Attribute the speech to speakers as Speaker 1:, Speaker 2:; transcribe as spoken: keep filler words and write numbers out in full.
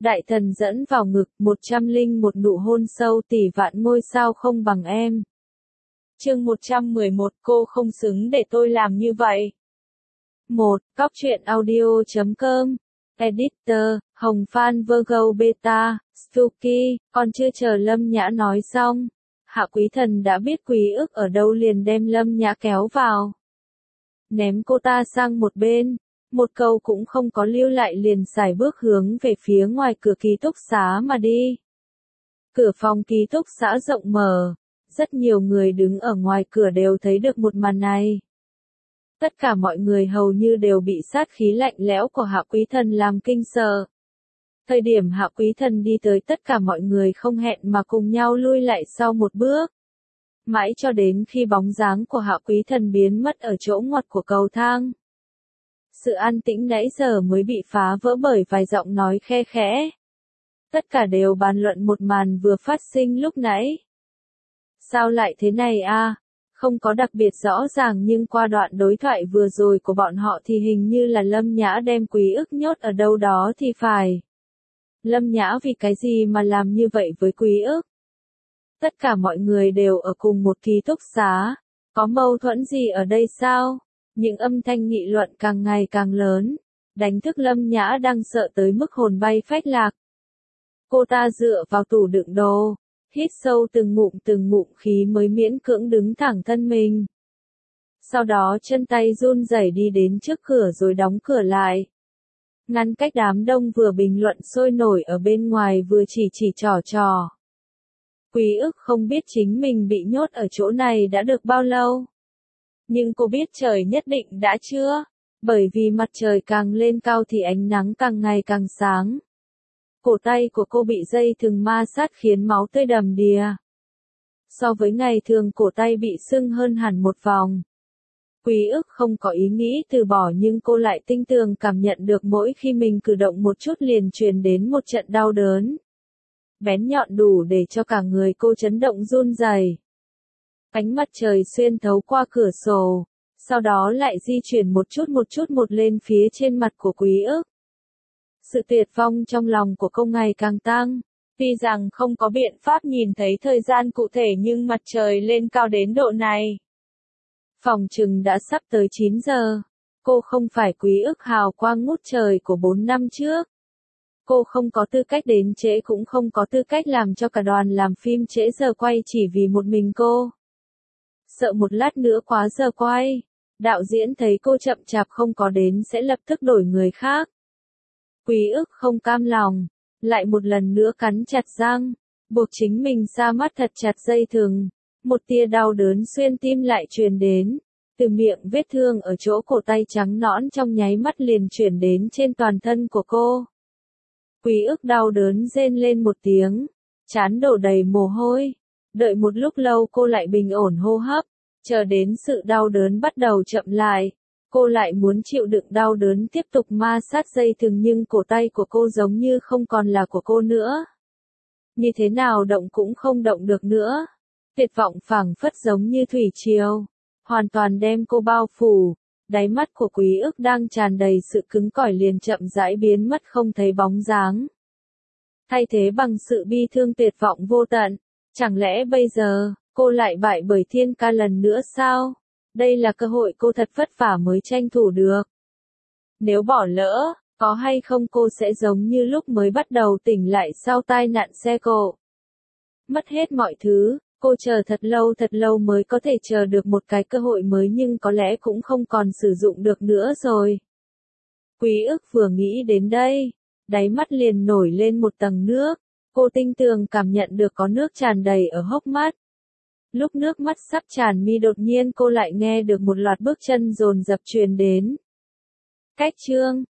Speaker 1: Đại thần dẫn vào ngực, một trăm linh một nụ hôn sâu tỷ vạn ngôi sao không bằng em. Chương một trăm mười một, cô không xứng để tôi làm như vậy. một. Cóc truyện audio chấm com. Editor, Hồng Phan Virgo Beta, Stucky, còn chưa chờ Lâm Nhã nói xong. Hạ Quý Thần đã biết Quý Ức ở đâu liền đem Lâm Nhã kéo vào. Ném cô ta sang một bên, một câu cũng không có lưu lại liền sải bước hướng về phía ngoài cửa ký túc xá mà đi. Cửa phòng ký túc xá rộng mở, rất nhiều người đứng ở ngoài cửa đều thấy được một màn này. Tất cả mọi người hầu như đều bị sát khí lạnh lẽo của Hạ Quý Thần làm kinh sợ. Thời điểm Hạ Quý Thần đi tới tất cả mọi người không hẹn mà cùng nhau lui lại sau một bước. Mãi cho đến khi bóng dáng của Hạ Quý Thần biến mất ở chỗ ngoặt của cầu thang. Sự an tĩnh nãy giờ mới bị phá vỡ bởi vài giọng nói khe khẽ. Tất cả đều bàn luận một màn vừa phát sinh lúc nãy. Sao lại thế này a? Không có đặc biệt rõ ràng nhưng qua đoạn đối thoại vừa rồi của bọn họ thì hình như là Lâm Nhã đem Quý Ức nhốt ở đâu đó thì phải. Lâm Nhã vì cái gì mà làm như vậy với Quý Ức? Tất cả mọi người đều ở cùng một ký túc xá, có mâu thuẫn gì ở đây sao? Những âm thanh nghị luận càng ngày càng lớn, đánh thức Lâm Nhã đang sợ tới mức hồn bay phách lạc. Cô ta dựa vào tủ đựng đồ, hít sâu từng ngụm từng ngụm khí mới miễn cưỡng đứng thẳng thân mình. Sau đó chân tay run rẩy đi đến trước cửa rồi đóng cửa lại. Ngăn cách đám đông vừa bình luận sôi nổi ở bên ngoài vừa chỉ chỉ trò trò. Quý Ức không biết chính mình bị nhốt ở chỗ này đã được bao lâu. Nhưng cô biết trời nhất định đã chưa, bởi vì mặt trời càng lên cao thì ánh nắng càng ngày càng sáng. Cổ tay của cô bị dây thừng ma sát khiến máu tươi đầm đìa. So với ngày thường cổ tay bị sưng hơn hẳn một vòng. Quý Ức không có ý nghĩ từ bỏ nhưng cô lại tinh tường cảm nhận được mỗi khi mình cử động một chút liền truyền đến một trận đau đớn. Bén nhọn đủ để cho cả người cô chấn động run rẩy. Ánh mặt trời xuyên thấu qua cửa sổ, sau đó lại di chuyển một chút một chút một lên phía trên mặt của Quý Ức. Sự tuyệt vọng trong lòng của cô ngày càng tăng, tuy rằng không có biện pháp nhìn thấy thời gian cụ thể nhưng mặt trời lên cao đến độ này. Phòng chừng đã sắp tới chín giờ, cô không phải Quý Ức hào quang ngút trời của bốn năm trước. Cô không có tư cách đến trễ cũng không có tư cách làm cho cả đoàn làm phim trễ giờ quay chỉ vì một mình cô. Sợ một lát nữa quá giờ quay, đạo diễn thấy cô chậm chạp không có đến sẽ lập tức đổi người khác. Quý Ức không cam lòng, lại một lần nữa cắn chặt răng, buộc chính mình sa mắt thật chặt dây thừng. Một tia đau đớn xuyên tim lại truyền đến, từ miệng vết thương ở chỗ cổ tay trắng nõn trong nháy mắt liền chuyển đến trên toàn thân của cô. Quý Ức đau đớn rên lên một tiếng, trán đổ đầy mồ hôi. Đợi một lúc lâu cô lại bình ổn hô hấp, chờ đến sự đau đớn bắt đầu chậm lại. Cô lại muốn chịu đựng đau đớn tiếp tục ma sát dây thừng nhưng cổ tay của cô giống như không còn là của cô nữa. Như thế nào động cũng không động được nữa. Tuyệt vọng phảng phất giống như thủy triều, hoàn toàn đem cô bao phủ. Đáy mắt của Quý Ức đang tràn đầy sự cứng cỏi liền chậm rãi biến mất không thấy bóng dáng. Thay thế bằng sự bi thương tuyệt vọng vô tận. Chẳng lẽ bây giờ, cô lại bại bởi Thiên Ca lần nữa sao? Đây là cơ hội cô thật vất vả mới tranh thủ được. Nếu bỏ lỡ, có hay không cô sẽ giống như lúc mới bắt đầu tỉnh lại sau tai nạn xe cộ. Mất hết mọi thứ, cô chờ thật lâu thật lâu mới có thể chờ được một cái cơ hội mới nhưng có lẽ cũng không còn sử dụng được nữa rồi. Quý Ức vừa nghĩ đến đây, đáy mắt liền nổi lên một tầng nước. Cô tinh tường cảm nhận được có nước tràn đầy ở hốc mắt. Lúc nước mắt sắp tràn mi đột nhiên cô lại nghe được một loạt bước chân dồn dập truyền đến. Cách chương,